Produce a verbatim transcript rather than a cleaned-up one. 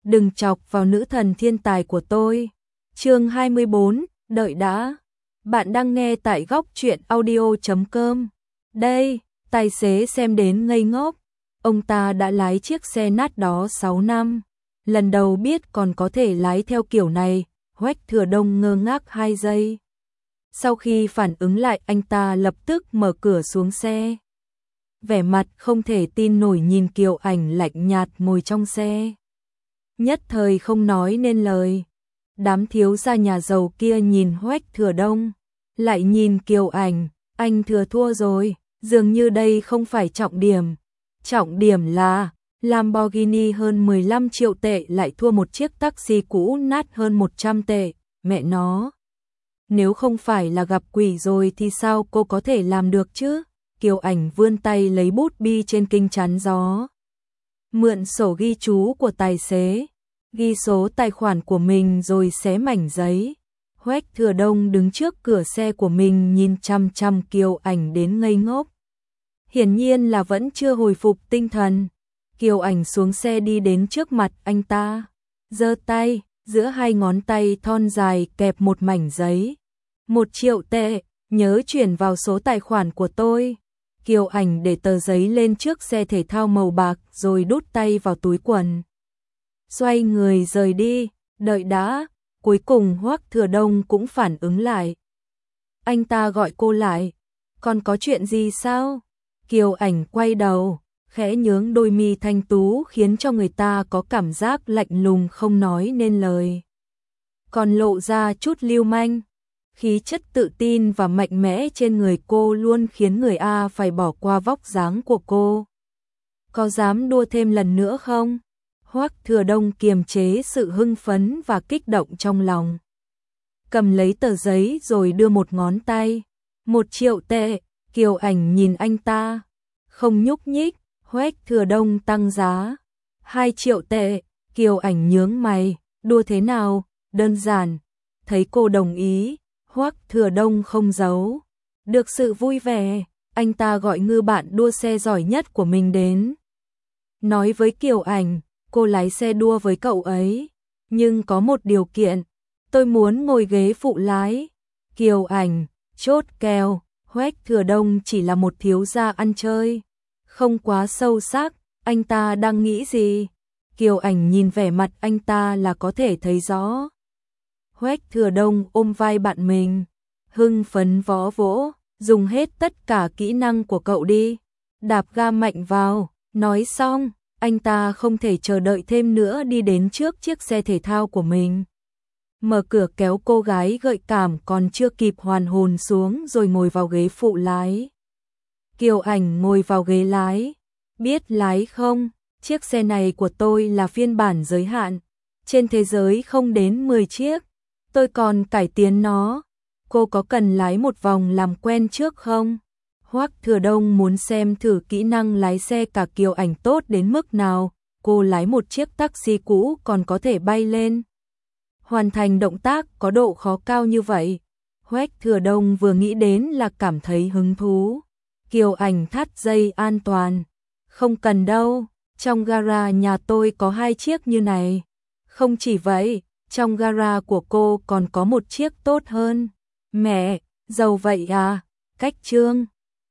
đừng chọc vào nữ thần thiên tài của tôi. Chương hai mươi bốn, đợi đã. Bạn đang nghe tại góc truyện audio chấm com. Đây, tài xế xem đến ngây ngốc. Ông ta đã lái chiếc xe nát đó sáu năm. Lần đầu biết còn có thể lái theo kiểu này, Hoắc Thừa Đông ngơ ngác hai giây. Sau khi phản ứng lại, anh ta lập tức mở cửa xuống xe. Vẻ mặt không thể tin nổi nhìn Kiều Ảnh lạnh nhạt ngồi trong xe. Nhất thời không nói nên lời. Đám thiếu gia nhà giàu kia nhìn Hoắc Thừa Đông, lại nhìn Kiều Ảnh, anh thừa thua rồi, dường như đây không phải trọng điểm. Trọng điểm là Lamborghini hơn mười lăm triệu tệ lại thua một chiếc taxi cũ nát hơn một trăm tệ, mẹ nó. Nếu không phải là gặp quỷ rồi thì sao cô có thể làm được chứ? Kiều Ảnh vươn tay lấy bút bi trên kính chắn gió. Mượn sổ ghi chú của tài xế, ghi số tài khoản của mình rồi xé mảnh giấy. Hoắc Thừa Đông đứng trước cửa xe của mình nhìn chăm chăm Kiều Ảnh đến ngây ngốc. Hiển nhiên là vẫn chưa hồi phục tinh thần. Kiều Ảnh xuống xe đi đến trước mặt anh ta, giơ tay, giữa hai ngón tay thon dài kẹp một mảnh giấy. Một triệu tệ, nhớ chuyển vào số tài khoản của tôi. Kiều Ảnh để tờ giấy lên trước xe thể thao màu bạc rồi đút tay vào túi quần. Xoay người rời đi, đợi đã, cuối cùng Hoắc Thừa Đông cũng phản ứng lại. Anh ta gọi cô lại, còn có chuyện gì sao? Kiều Ảnh quay đầu, khẽ nhướng đôi mi thanh tú khiến cho người ta có cảm giác lạnh lùng không nói nên lời. Còn lộ ra chút lưu manh. Khí chất tự tin và mạnh mẽ trên người cô luôn khiến người A phải bỏ qua vóc dáng của cô. Có dám đua thêm lần nữa không? Hoắc Thừa Đông kiềm chế sự hưng phấn và kích động trong lòng. Cầm lấy tờ giấy rồi đưa một ngón tay. Một triệu tệ, Kiều Ảnh nhìn anh ta. Không nhúc nhích, Hoắc Thừa Đông tăng giá. Hai triệu tệ, Kiều Ảnh nhướng mày, đua thế nào? Đơn giản. Thấy cô đồng ý, Hoắc Thừa Đông không giấu được sự vui vẻ, anh ta gọi ngư bạn đua xe giỏi nhất của mình đến. Nói với Kiều Ảnh, cô lái xe đua với cậu ấy, nhưng có một điều kiện, tôi muốn ngồi ghế phụ lái. Kiều Ảnh, chốt kèo, Hoắc Thừa Đông chỉ là một thiếu gia ăn chơi, không quá sâu sắc, anh ta đang nghĩ gì? Kiều Ảnh nhìn vẻ mặt anh ta là có thể thấy rõ. Hoắc Thừa Đông ôm vai bạn mình, hưng phấn vó vỗ, dùng hết tất cả kỹ năng của cậu đi, đạp ga mạnh vào. Nói xong, anh ta không thể chờ đợi thêm nữa đi đến trước chiếc xe thể thao của mình. Mở cửa kéo cô gái gợi cảm còn chưa kịp hoàn hồn xuống rồi ngồi vào ghế phụ lái. Kiều Ảnh ngồi vào ghế lái, biết lái không? Chiếc xe này của tôi là phiên bản giới hạn, trên thế giới không đến mười chiếc. Tôi còn cải tiến nó, cô có cần lái một vòng làm quen trước không? Hoắc Thừa Đông muốn xem thử kỹ năng lái xe cả Kiều Ảnh tốt đến mức nào, cô lái một chiếc taxi cũ còn có thể bay lên. Hoàn thành động tác có độ khó cao như vậy, Hoắc Thừa Đông vừa nghĩ đến là cảm thấy hứng thú. Kiều Ảnh thắt dây an toàn, không cần đâu, trong gara nhà tôi có hai chiếc như này. Không chỉ vậy, trong gara của cô còn có một chiếc tốt hơn. Mẹ, giàu vậy à? Cách trương.